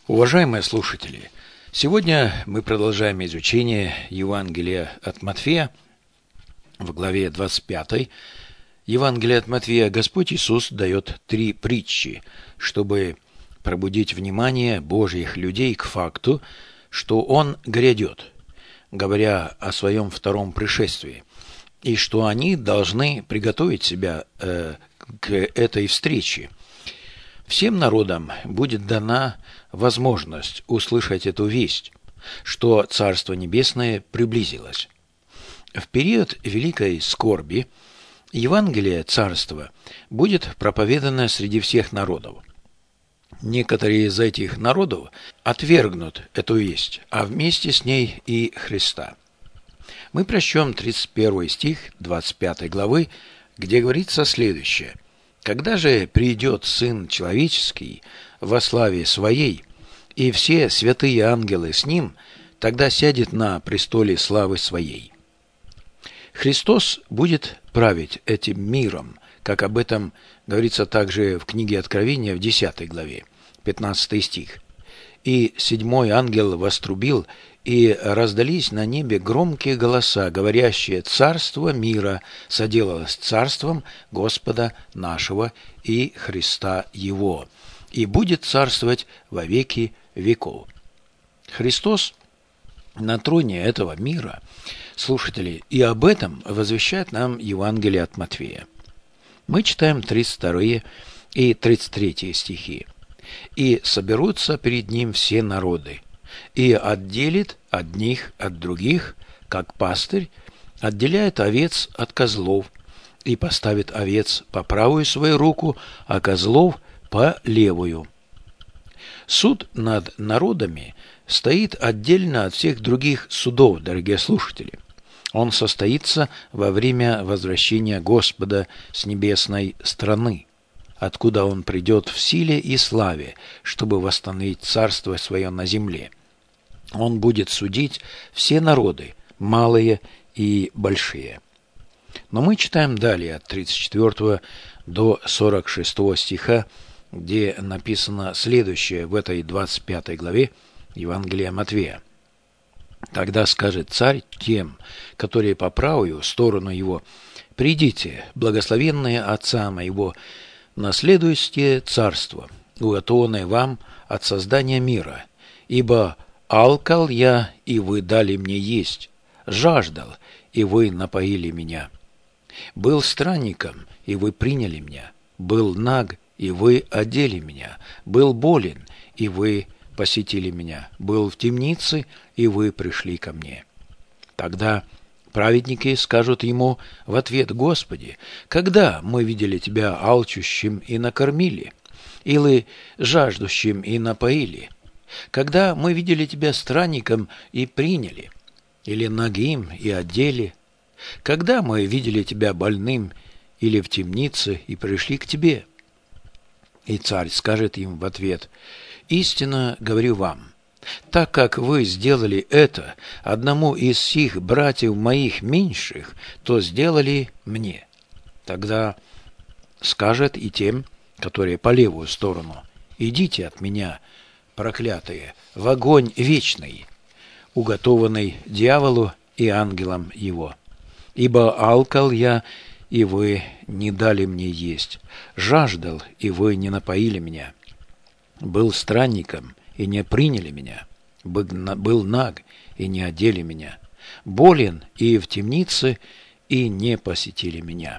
Уважаемые слушатели, сегодня мы продолжаем изучение Евангелия от Матфея в главе 25. Евангелие от Матфея Господь Иисус дает 3 притчи, чтобы пробудить внимание Божьих людей к факту, что Он грядет, говоря о Своем втором пришествии, и что они должны приготовить себя к этой встрече. Всем народам будет дана возможность услышать эту весть, что Царство Небесное приблизилось. В период великой скорби Евангелие Царства будет проповедано среди всех народов. Некоторые из этих народов отвергнут эту весть, а вместе с ней и Христа. Мы прочтем 31 стих 25 главы, где говорится следующее. «Когда же придет Сын Человеческий во славе Своей, и все святые ангелы с Ним, тогда сядет на престоле славы Своей». Христос будет править этим миром, как об этом говорится также в книге Откровения в 10 главе, 15 стих. «И 7-й ангел вострубил, и раздались на небе громкие голоса, говорящие: Царство мира соделалось царством Господа нашего и Христа Его, и будет царствовать во веки веков». Христос на троне этого мира, слушатели, и об этом возвещает нам Евангелие от Матфея. Мы читаем 32 и 33 стихи. «И соберутся перед Ним все народы, и отделит одних от других, как пастырь отделяет овец от козлов, и поставит овец по правую свою руку, а козлов по левую». Суд над народами стоит отдельно от всех других судов, дорогие слушатели. Он состоится во время возвращения Господа с небесной страны, откуда Он придет в силе и славе, чтобы восстановить царство Свое на земле. Он будет судить все народы, малые и большие. Но мы читаем далее от 34 до 46 стиха, где написано следующее в этой 25 главе Евангелия Матфея. «Тогда скажет царь тем, которые по правую сторону его: придите, благословенные Отца моего, наследуйте царство, уготованное вам от создания мира, ибо алкал я, и вы дали мне есть, жаждал, и вы напоили меня, был странником, и вы приняли меня, был наг, и вы одели меня, был болен, и вы посетили меня, был в темнице, и вы пришли ко мне». Тогда праведники скажут ему в ответ: Господи, когда мы видели Тебя алчущим и накормили, или жаждущим и напоили? Когда мы видели Тебя странником и приняли, или нагим и одели? Когда мы видели Тебя больным или в темнице и пришли к Тебе? И царь скажет им в ответ: истинно говорю вам, так как вы сделали это одному из сих братьев моих меньших, то сделали мне. Тогда скажет и тем, которые по левую сторону: идите от меня, проклятые, в огонь вечный, уготованный дьяволу и ангелам его. Ибо алкал я, и вы не дали мне есть, жаждал, и вы не напоили меня, был странником, и не приняли меня, был наг, и не одели меня, болен, и в темнице, и не посетили меня».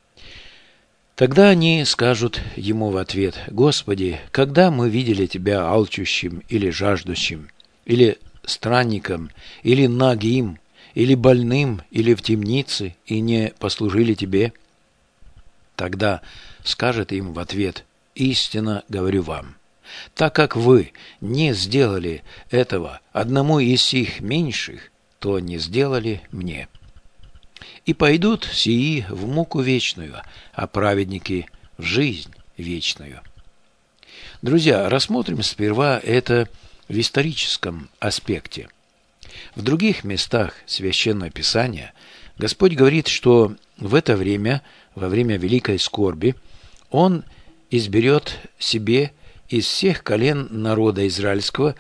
Тогда они скажут ему в ответ: Господи, когда мы видели Тебя алчущим или жаждущим, или странником, или нагим, или больным, или в темнице, и не послужили Тебе? Тогда скажет им в ответ: истинно говорю вам, так как вы не сделали этого одному из сих меньших, то не сделали мне. И пойдут сии в муку вечную, а праведники в жизнь вечную». Друзья, рассмотрим сперва это в историческом аспекте. В других местах Священного Писания Господь говорит, что в это время, во время великой скорби, Он изберет себе из всех колен народа израильского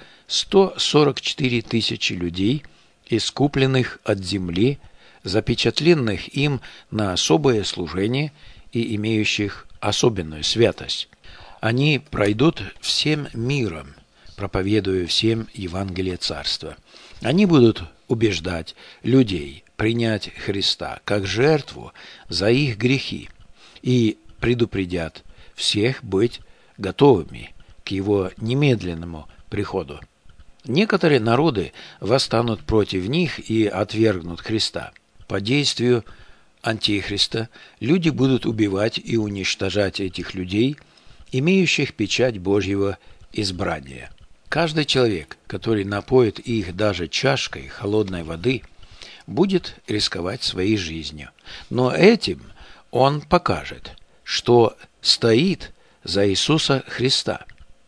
144 тысячи людей, искупленных от земли, запечатленных им на особое служение и имеющих особенную святость. Они пройдут всем миром, проповедуя всем Евангелие Царства. Они будут убеждать людей принять Христа как жертву за их грехи и предупредят всех быть готовыми к Его немедленному приходу. Некоторые народы восстанут против них и отвергнут Христа. По действию Антихриста люди будут убивать и уничтожать этих людей, имеющих печать Божьего избрания. Каждый человек, который напоит их даже чашкой холодной воды, будет рисковать своей жизнью. Но этим он покажет, что стоит за Иисуса Христа.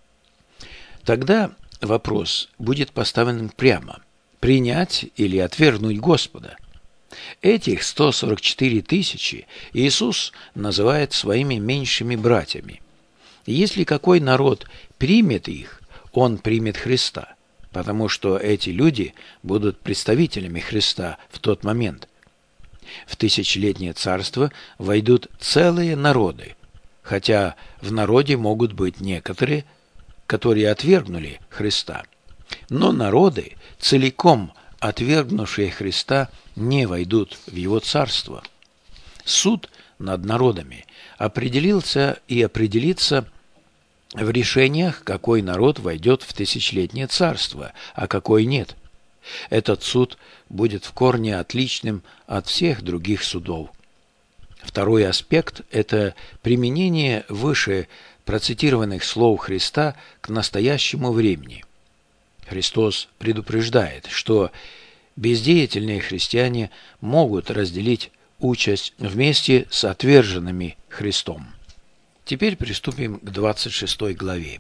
Тогда вопрос будет поставлен прямо: принять или отвергнуть Господа. Этих 144 тысячи Иисус называет своими меньшими братьями. Если какой народ примет их, он примет Христа, потому что эти люди будут представителями Христа в тот момент. В тысячелетнее царство войдут целые народы, хотя в народе могут быть некоторые, которые отвергнули Христа. Но народы, целиком отвергнувшие Христа, не войдут в Его царство. Суд над народами определился и определится в решениях, какой народ войдет в тысячелетнее царство, а какой нет. Этот суд будет в корне отличным от всех других судов. Второй аспект – это применение выше процитированных слов Христа к настоящему времени. Христос предупреждает, что бездеятельные христиане могут разделить участь вместе с отверженными Христом. Теперь приступим к 26 главе.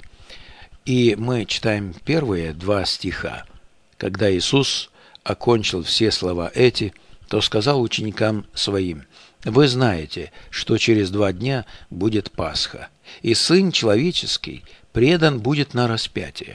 И мы читаем первые 2 стиха. «Когда Иисус окончил все слова эти, то сказал ученикам своим: вы знаете, что через 2 дня будет Пасха, и Сын Человеческий предан будет на распятие».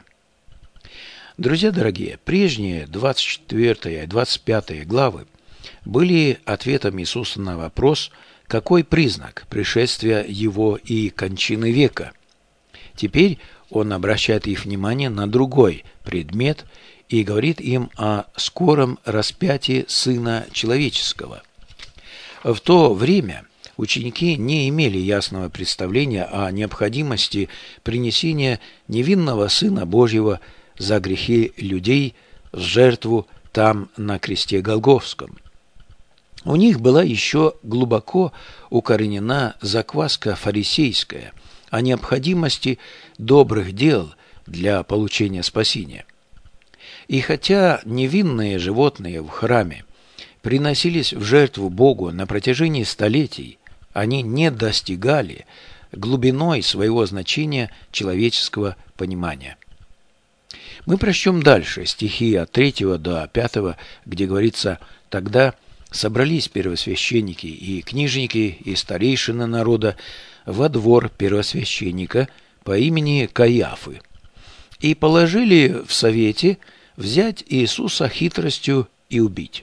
Друзья дорогие, прежние 24 и 25 главы были ответом Иисуса на вопрос, какой признак пришествия Его и кончины века. Теперь Он обращает их внимание на другой предмет и говорит им о скором распятии Сына Человеческого. В то время ученики не имели ясного представления о необходимости принесения невинного Сына Божьего за грехи людей в жертву там, на кресте Голгофском. У них была еще глубоко укоренена закваска фарисейская о необходимости добрых дел для получения спасения. И хотя невинные животные в храме приносились в жертву Богу на протяжении столетий, они не достигали глубиной своего значения человеческого понимания. Мы прочтем дальше стихи от 3 до 5, где говорится: «Тогда собрались первосвященники и книжники и старейшины народа во двор первосвященника по имени Каиафы и положили в совете взять Иисуса хитростью и убить.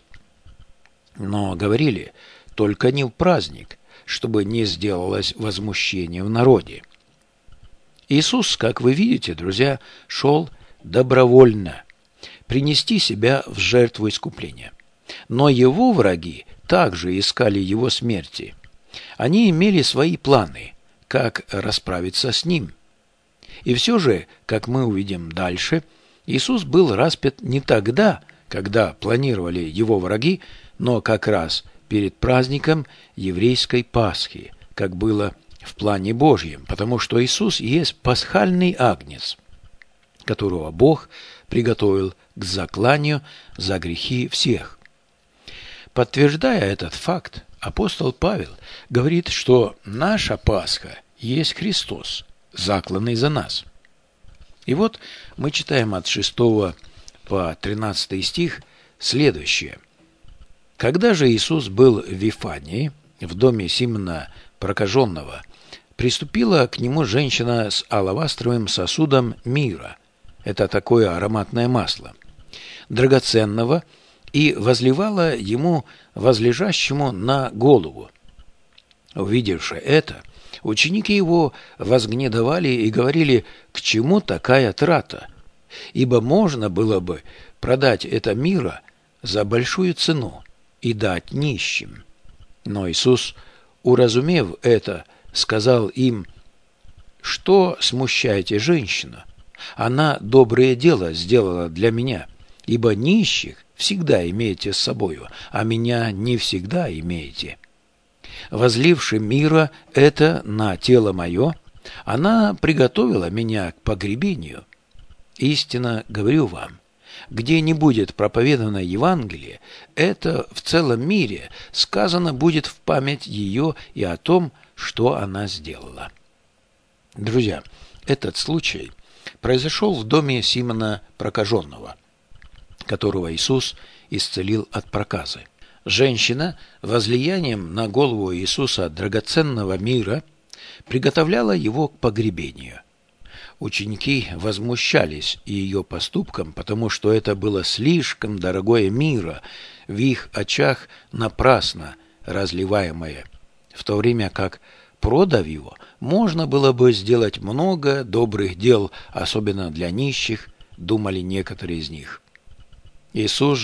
Но говорили: только не в праздник, чтобы не сделалось возмущение в народе». Иисус, как вы видите, друзья, шел добровольно принести себя в жертву искупления. Но его враги также искали его смерти. Они имели свои планы, как расправиться с ним. И все же, как мы увидим дальше, Иисус был распят не тогда, когда планировали его враги, но как раз перед праздником еврейской Пасхи, как было в плане Божьем, потому что Иисус есть пасхальный агнец, которого Бог приготовил к закланию за грехи всех. Подтверждая этот факт, апостол Павел говорит, что наша Пасха есть Христос, закланный за нас. И вот мы читаем от 6 по 13 стих следующее. «Когда же Иисус был в Вифании, в доме Симона Прокаженного, Приступила к нему женщина с алавастровым сосудом мира. Это такое ароматное масло. Драгоценного, и возливала ему, возлежащему, на голову. Увидевши это, ученики его возгнедовали и говорили: «К чему такая трата? Ибо можно было бы продать это мира за большую цену и дать нищим». Но Иисус, уразумев это, сказал им: «Что смущаете женщину? Она доброе дело сделала для меня, ибо нищих всегда имеете с собою, а меня не всегда имеете. Возливши мира это на тело мое, она приготовила меня к погребению. Истинно говорю вам, где не будет проповедано Евангелие, это в целом мире сказано будет в память ее и о том, что она сделала». Друзья, этот случай произошел в доме Симона Прокаженного, которого Иисус исцелил от проказы. Женщина возлиянием на голову Иисуса драгоценного мира приготовляла его к погребению. Ученики возмущались ее поступком, потому что это было слишком дорогое мира, в их очах напрасно разливаемое, в то время как, продав его, можно было бы сделать много добрых дел, особенно для нищих, думали некоторые из них. Иисус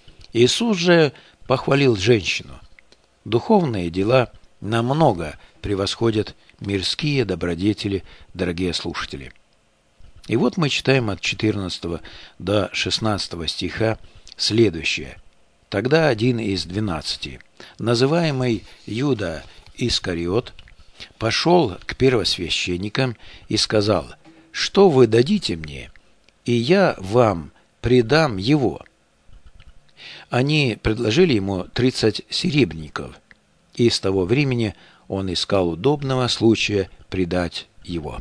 же похвалил женщину. Духовные дела намного превосходят мирские добродетели, дорогие слушатели. И вот мы читаем от 14 до 16 стиха следующее. «Тогда один из 12, называемый Иуда Искариот, пошел к первосвященникам и сказал: «Что вы дадите мне, и я вам предам его?» Они предложили ему 30 серебряников, и с того времени он искал удобного случая предать его.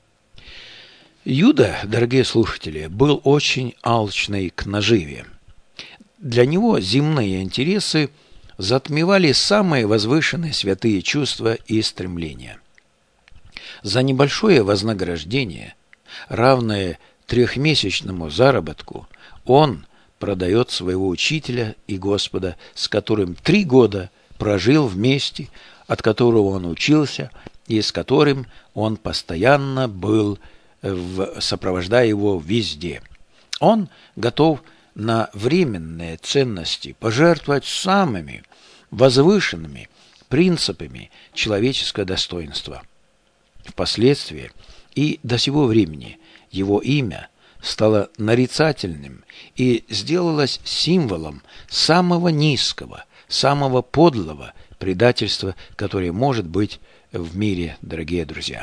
Иуда, дорогие слушатели, был очень алчный к наживе. Для него земные интересы затмевали самые возвышенные святые чувства и стремления. За небольшое вознаграждение, равное 3-месячному заработку, он продает своего учителя и Господа, с которым 3 года прожил вместе, от которого он учился и с которым он постоянно был, сопровождая его везде. Он готов на временные ценности пожертвовать самыми возвышенными принципами человеческого достоинства. Впоследствии и до сего времени его имя стало нарицательным и сделалось символом самого низкого, самого подлого предательства, которое может быть в мире, дорогие друзья.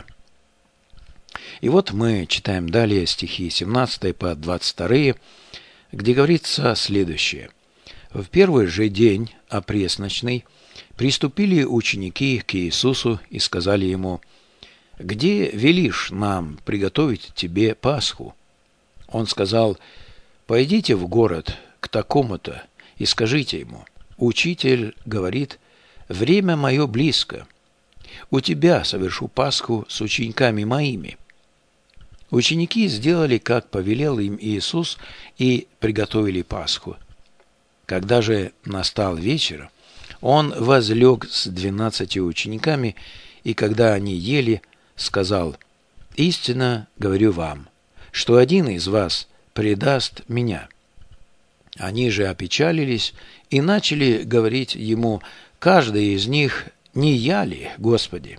И вот мы читаем далее стихи 17 по 22, где говорится следующее. «В первый же день опресночный приступили ученики к Иисусу и сказали ему: „Где велишь нам приготовить тебе Пасху?“ Он сказал: „Пойдите в город к такому-то и скажите ему: Учитель говорит: время мое близко. У тебя совершу Пасху с учениками моими“. Ученики сделали, как повелел им Иисус, и приготовили Пасху. Когда же настал вечер, он возлег с 12 учениками, и когда они ели, сказал: „Истинно говорю вам, что один из вас предаст меня“. Они же опечалились и начали говорить ему: „Каждый из них, не я ли, Господи?“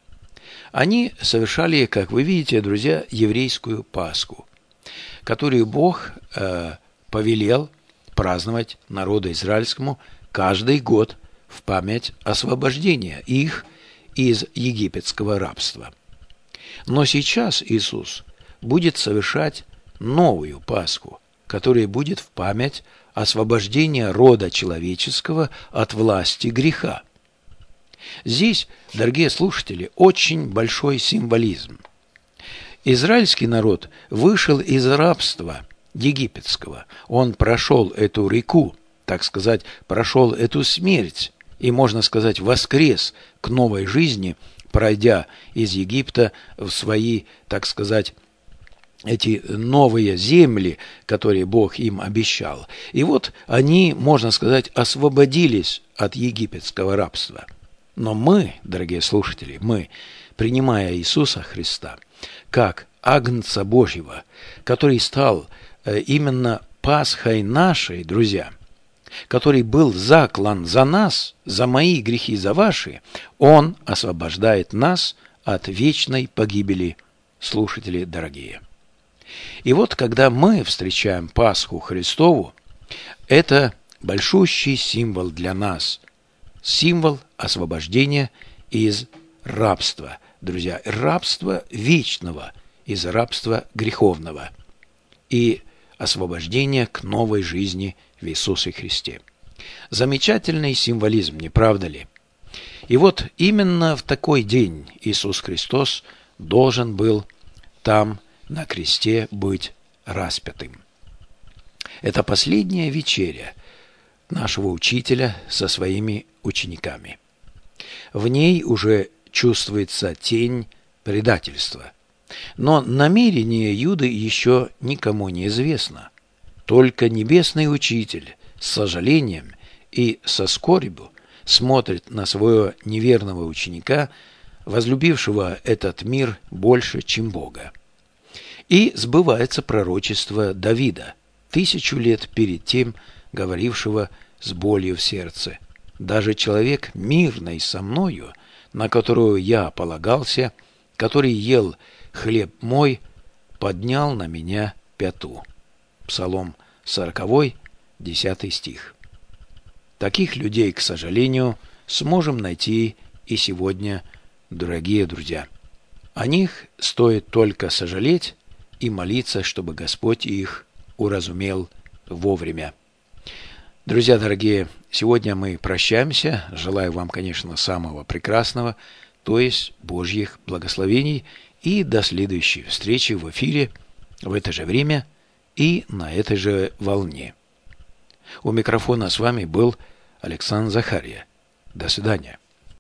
Они совершали, как вы видите, друзья, еврейскую Пасху, которую Бог повелел праздновать народу израильскому каждый год в память освобождения их из египетского рабства. Но сейчас Иисус будет совершать новую Пасху, которая будет в память освобождения рода человеческого от власти греха. Здесь, дорогие слушатели, очень большой символизм. Израильский народ вышел из рабства египетского. Он прошел эту реку, так сказать, прошел эту смерть и, можно сказать, воскрес к новой жизни пройдя из Египта в свои, так сказать, эти новые земли, которые Бог им обещал. И вот они, можно сказать, освободились от египетского рабства. Но мы, дорогие слушатели, мы, принимая Иисуса Христа как Агнца Божьего, который стал именно Пасхой нашей, друзья, который был заклан за нас, за мои грехи, за ваши, Он освобождает нас от вечной погибели, слушатели дорогие. И вот, когда мы встречаем Пасху Христову, это большущий символ для нас, символ освобождения из рабства, друзья, рабства вечного, из рабства греховного и освобождения к новой жизни в Иисусе Христе. Замечательный символизм, не правда ли? И вот именно в такой день Иисус Христос должен был там на кресте быть распятым. Это последняя вечеря нашего учителя со своими учениками. В ней уже чувствуется тень предательства. Но намерение Юды еще никому не известно. Только небесный учитель с сожалением и со скорбью смотрит на своего неверного ученика, возлюбившего этот мир больше, чем Бога. И сбывается пророчество Давида, 1000 лет перед тем, говорившего с болью в сердце: «Даже человек мирный со мною, на которую я полагался, который ел хлеб мой, поднял на меня пяту». Псалом 40, 10 стих. Таких людей, к сожалению, сможем найти и сегодня, дорогие друзья. О них стоит только сожалеть и молиться, чтобы Господь их уразумел вовремя. Друзья дорогие, сегодня мы прощаемся. Желаю вам, конечно, самого прекрасного, то есть Божьих благословений. И до следующей встречи в эфире в это же время и на этой же волне. У микрофона с вами был Александр Захария. До свидания.